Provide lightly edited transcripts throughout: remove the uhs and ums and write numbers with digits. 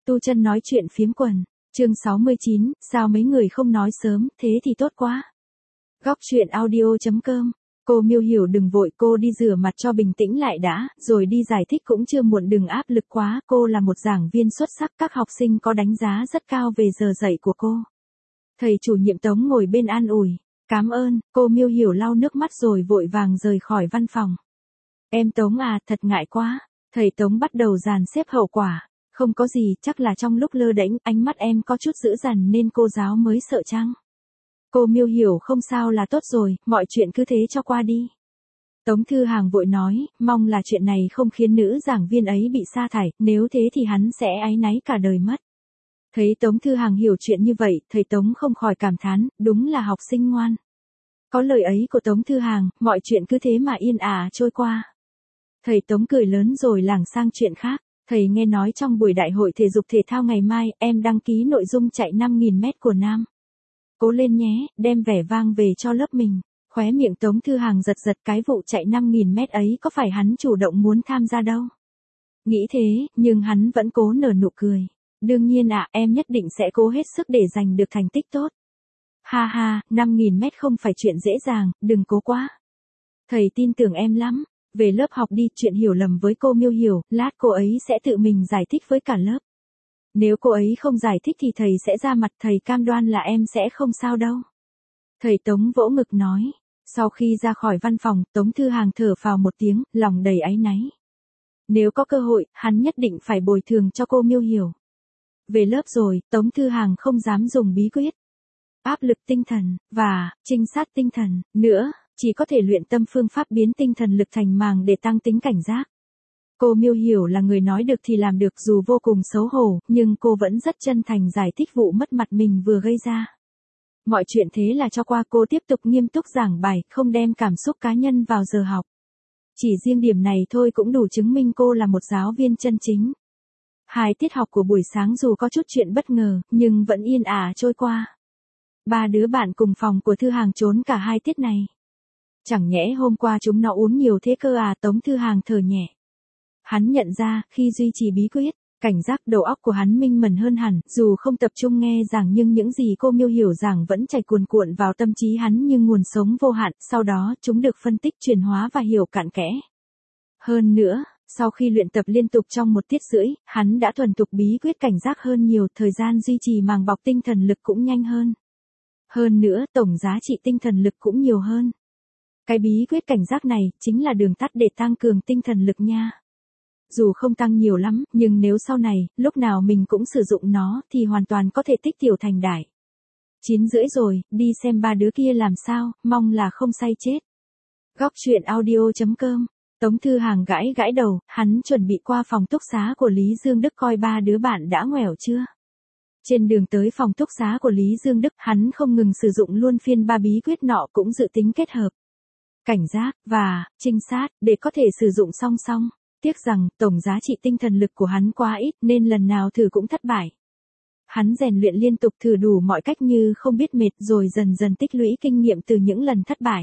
Tu Chân nói chuyện phiếm quần, chương 69, sao mấy người không nói sớm, thế thì tốt quá. Góc chuyện audio.com, cô Miêu Hiểu đừng vội, cô đi rửa mặt cho bình tĩnh lại đã, rồi đi giải thích cũng chưa muộn, đừng áp lực quá, cô là một giảng viên xuất sắc, các học sinh có đánh giá rất cao về giờ dạy của cô. Thầy chủ nhiệm Tống ngồi bên an ủi, cảm ơn, cô Miêu Hiểu lau nước mắt rồi vội vàng rời khỏi văn phòng. Em Tống à, thật ngại quá, thầy Tống bắt đầu dàn xếp hậu quả. Không có gì, chắc là trong lúc lơ đễnh, ánh mắt em có chút dữ dằn nên cô giáo mới sợ chăng? Cô Miêu Hiểu không sao là tốt rồi, mọi chuyện cứ thế cho qua đi. Tống Thư Hàng vội nói, mong là chuyện này không khiến nữ giảng viên ấy bị sa thải, nếu thế thì hắn sẽ áy náy cả đời mất. Thấy Tống Thư Hàng hiểu chuyện như vậy, thầy Tống không khỏi cảm thán, đúng là học sinh ngoan. Có lời ấy của Tống Thư Hàng, mọi chuyện cứ thế mà yên ả trôi qua. Thầy Tống cười lớn rồi lảng sang chuyện khác. Thầy nghe nói trong buổi đại hội thể dục thể thao ngày mai, em đăng ký nội dung chạy 5.000 mét của nam. Cố lên nhé, đem vẻ vang về cho lớp mình. Khóe miệng Tống Thư Hàng giật giật, cái vụ chạy 5.000 mét ấy có phải hắn chủ động muốn tham gia đâu. Nghĩ thế, nhưng hắn vẫn cố nở nụ cười. Đương nhiên ạ, em nhất định sẽ cố hết sức để giành được thành tích tốt. Ha ha, 5.000 mét không phải chuyện dễ dàng, đừng cố quá. Thầy tin tưởng em lắm. Về lớp học đi, chuyện hiểu lầm với cô Miêu Hiểu, lát cô ấy sẽ tự mình giải thích với cả lớp. Nếu cô ấy không giải thích thì thầy sẽ ra mặt, thầy cam đoan là em sẽ không sao đâu. Thầy Tống vỗ ngực nói. Sau khi ra khỏi văn phòng, Tống Thư Hàng thở phào một tiếng, lòng đầy áy náy. Nếu có cơ hội, hắn nhất định phải bồi thường cho cô Miêu Hiểu. Về lớp rồi, Tống Thư Hàng không dám dùng bí quyết áp lực tinh thần, và trinh sát tinh thần, nữa. Chỉ có thể luyện tâm phương pháp biến tinh thần lực thành màng để tăng tính cảnh giác. Cô Miêu Hiểu là người nói được thì làm được, dù vô cùng xấu hổ, nhưng cô vẫn rất chân thành giải thích vụ mất mặt mình vừa gây ra. Mọi chuyện thế là cho qua, cô tiếp tục nghiêm túc giảng bài, không đem cảm xúc cá nhân vào giờ học. Chỉ riêng điểm này thôi cũng đủ chứng minh cô là một giáo viên chân chính. 2 tiết học của buổi sáng dù có chút chuyện bất ngờ, nhưng vẫn yên ả trôi qua. 3 đứa bạn cùng phòng của Thư Hàng trốn cả 2 tiết này. Chẳng nhẽ hôm qua chúng nó uống nhiều thế cơ à, Tống Thư Hàng thở nhẹ. Hắn nhận ra, khi duy trì bí quyết, cảnh giác, đầu óc của hắn minh mẫn hơn hẳn, dù không tập trung nghe giảng nhưng những gì cô Miêu Hiểu giảng vẫn chảy cuồn cuộn vào tâm trí hắn như nguồn sống vô hạn, sau đó chúng được phân tích, chuyển hóa và hiểu cặn kẽ. Hơn nữa, sau khi luyện tập liên tục trong 1 tiết rưỡi, hắn đã thuần thục bí quyết cảnh giác hơn nhiều, thời gian duy trì màng bọc tinh thần lực cũng nhanh hơn. Hơn nữa, tổng giá trị tinh thần lực cũng nhiều hơn. Cái bí quyết cảnh giác này, chính là đường tắt để tăng cường tinh thần lực nha. Dù không tăng nhiều lắm, nhưng nếu sau này, lúc nào mình cũng sử dụng nó, thì hoàn toàn có thể tích tiểu thành đại. 9 rưỡi rồi, đi xem 3 đứa kia làm sao, mong là không say chết. Góc chuyện audio.com, Tống Thư Hàng gãi gãi đầu, hắn chuẩn bị qua phòng túc xá của Lý Dương Đức coi 3 đứa bạn đã ngoẻo chưa. Trên đường tới phòng túc xá của Lý Dương Đức, hắn không ngừng sử dụng luôn phiên 3 bí quyết nọ, cũng dự tính kết hợp cảnh giác và trinh sát để có thể sử dụng song song. Tiếc rằng tổng giá trị tinh thần lực của hắn quá ít nên lần nào thử cũng thất bại. Hắn rèn luyện liên tục, thử đủ mọi cách như không biết mệt, rồi dần dần tích lũy kinh nghiệm từ những lần thất bại.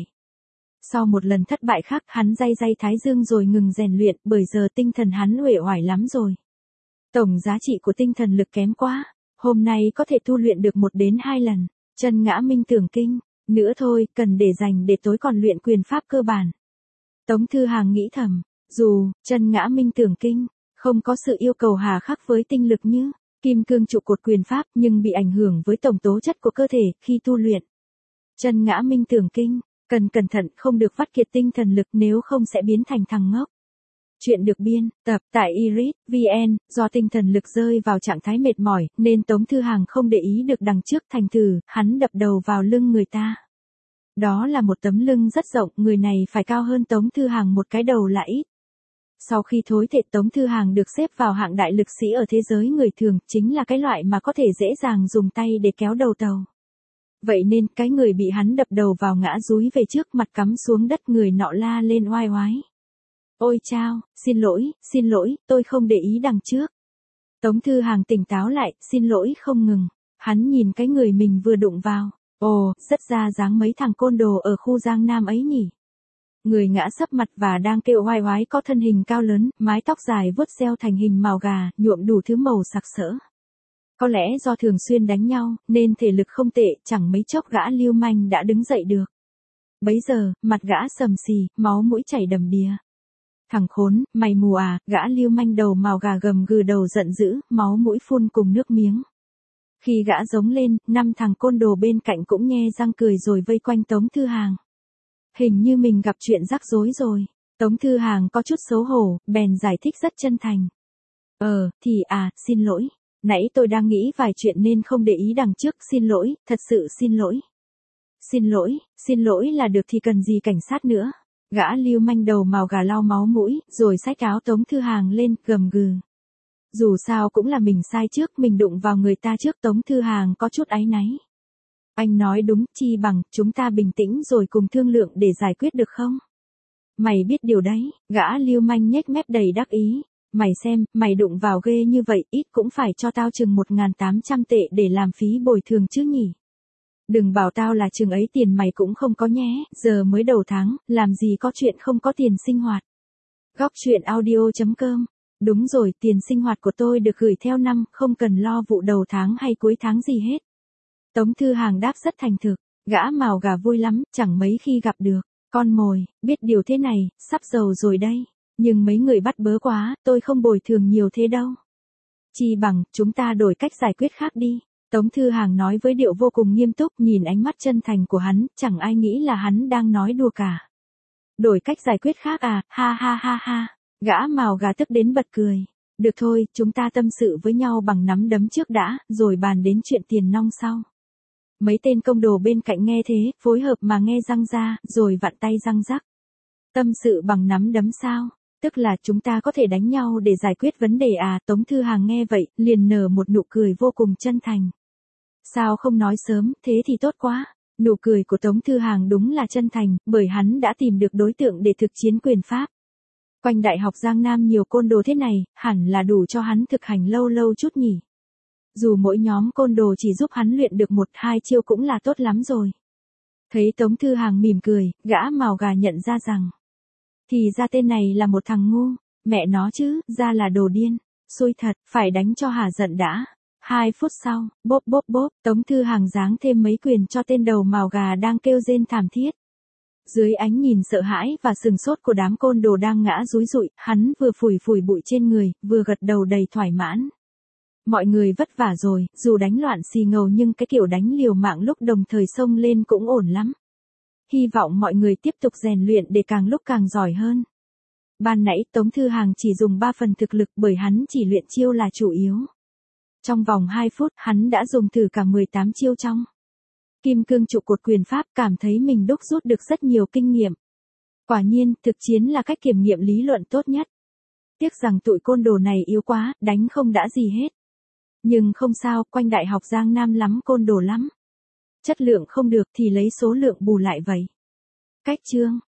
Sau một lần thất bại khác, hắn day day thái dương rồi ngừng rèn luyện, bởi giờ tinh thần hắn uể oải lắm rồi. Tổng giá trị của tinh thần lực kém quá. Hôm nay có thể tu luyện được 1 đến 2 lần. Chân ngã minh tưởng kinh. Nữa thôi, cần để dành để tối còn luyện quyền pháp cơ bản. Tống Thư Hàng nghĩ thầm, dù chân ngã minh tưởng kinh không có sự yêu cầu hà khắc với tinh lực như kim cương trụ cột quyền pháp, nhưng bị ảnh hưởng với tổng tố chất của cơ thể khi tu luyện. Chân ngã minh tưởng kinh cần cẩn thận, không được vắt kiệt tinh thần lực, nếu không sẽ biến thành thằng ngốc. Chuyện được biên tập tại iris.vn. Do tinh thần lực rơi vào trạng thái mệt mỏi, nên Tống Thư Hàng không để ý được đằng trước, thành thử hắn đập đầu vào lưng người ta. Đó là một tấm lưng rất rộng, người này phải cao hơn Tống Thư Hàng một cái đầu là ít. Sau khi thối thể, Tống Thư Hàng được xếp vào hạng đại lực sĩ ở thế giới người thường, chính là cái loại mà có thể dễ dàng dùng tay để kéo đầu tàu. Vậy nên, cái người bị hắn đập đầu vào ngã dúi về trước, mặt cắm xuống đất, người nọ la lên oai oái. Ôi chao, xin lỗi, tôi không để ý đằng trước. Tống Thư Hàng tỉnh táo lại, xin lỗi không ngừng. Hắn nhìn cái người mình vừa đụng vào. Ồ, rất ra dáng mấy thằng côn đồ ở khu Giang Nam ấy nhỉ. Người ngã sấp mặt và đang kêu oai oái có thân hình cao lớn, mái tóc dài vuốt xeo thành hình màu gà, nhuộm đủ thứ màu sặc sỡ. Có lẽ do thường xuyên đánh nhau, nên thể lực không tệ, chẳng mấy chốc gã lưu manh đã đứng dậy được. Bấy giờ, mặt gã sầm xì, máu mũi chảy đầm đìa. Thằng khốn, mày mù à, gã lưu manh đầu màu gà gầm gừ đầu giận dữ, máu mũi phun cùng nước miếng. Khi gã giống lên, 5 thằng côn đồ bên cạnh cũng nhe răng cười rồi vây quanh Tống Thư Hàng. Hình như mình gặp chuyện rắc rối rồi. Tống Thư Hàng có chút xấu hổ, bèn giải thích rất chân thành. Xin lỗi. Nãy tôi đang nghĩ vài chuyện nên không để ý đằng trước, xin lỗi, thật sự xin lỗi. Xin lỗi là được thì cần gì cảnh sát nữa. Gã lưu manh đầu màu gà lau máu mũi, rồi xách áo Tống Thư Hàng lên, gầm gừ. Dù sao cũng là mình sai trước, mình đụng vào người ta trước. Tống Thư Hàng có chút áy náy. Anh nói đúng, chi bằng, chúng ta bình tĩnh rồi cùng thương lượng để giải quyết được không? Mày biết điều đấy, gã lưu manh nhếch mép đầy đắc ý. Mày xem, mày đụng vào ghê như vậy, ít cũng phải cho tao chừng 1.800 tệ để làm phí bồi thường chứ nhỉ? Đừng bảo tao là chừng ấy tiền mày cũng không có nhé, giờ mới đầu tháng, làm gì có chuyện không có tiền sinh hoạt. Góc truyện audio.com. Đúng rồi, tiền sinh hoạt của tôi được gửi theo năm, không cần lo vụ đầu tháng hay cuối tháng gì hết. Tống Thư Hàng đáp rất thành thực, gã màu gà vui lắm, chẳng mấy khi gặp được con mồi, biết điều thế này, sắp giàu rồi đây. Nhưng mấy người bắt bớ quá, tôi không bồi thường nhiều thế đâu. Chi bằng, chúng ta đổi cách giải quyết khác đi. Tống Thư Hàng nói với điệu vô cùng nghiêm túc, nhìn ánh mắt chân thành của hắn, chẳng ai nghĩ là hắn đang nói đùa cả. Đổi cách giải quyết khác à, ha ha ha ha. Gã màu gà tức đến bật cười. Được thôi, chúng ta tâm sự với nhau bằng nắm đấm trước đã, rồi bàn đến chuyện tiền nong sau. Mấy tên công đồ bên cạnh nghe thế, phối hợp mà nghe răng ra, rồi vặn tay răng rắc. Tâm sự bằng nắm đấm sao? Tức là chúng ta có thể đánh nhau để giải quyết vấn đề à? Tống Thư Hàng nghe vậy, liền nở một nụ cười vô cùng chân thành. Sao không nói sớm, thế thì tốt quá. Nụ cười của Tống Thư Hàng đúng là chân thành, bởi hắn đã tìm được đối tượng để thực chiến quyền pháp. Quanh Đại học Giang Nam nhiều côn đồ thế này, hẳn là đủ cho hắn thực hành lâu lâu chút nhỉ. Dù mỗi nhóm côn đồ chỉ giúp hắn luyện được 1-2 chiêu cũng là tốt lắm rồi. Thấy Tống Thư Hàng mỉm cười, gã màu gà nhận ra rằng. Thì ra tên này là một thằng ngu, mẹ nó chứ, ra là đồ điên. Xui thật, phải đánh cho hả giận đã. 2 phút sau, bốp bốp bốp, Tống Thư Hàng giáng thêm mấy quyền cho tên đầu màu gà đang kêu rên thảm thiết. Dưới ánh nhìn sợ hãi và sừng sốt của đám côn đồ đang ngã rúi rụi, hắn vừa phủi phủi bụi trên người, vừa gật đầu đầy thoải mãn. Mọi người vất vả rồi, dù đánh loạn xì ngầu nhưng cái kiểu đánh liều mạng lúc đồng thời xông lên cũng ổn lắm. Hy vọng mọi người tiếp tục rèn luyện để càng lúc càng giỏi hơn. Ban nãy Tống Thư Hàng chỉ dùng 3 phần thực lực bởi hắn chỉ luyện chiêu là chủ yếu. Trong vòng 2 phút, hắn đã dùng thử cả 18 chiêu trong Kim Cương trụ cột quyền pháp, cảm thấy mình đúc rút được rất nhiều kinh nghiệm. Quả nhiên, thực chiến là cách kiểm nghiệm lý luận tốt nhất. Tiếc rằng tụi côn đồ này yếu quá, đánh không đã gì hết. Nhưng không sao, quanh Đại học Giang Nam lắm côn đồ lắm. Chất lượng không được thì lấy số lượng bù lại vậy. Cách chương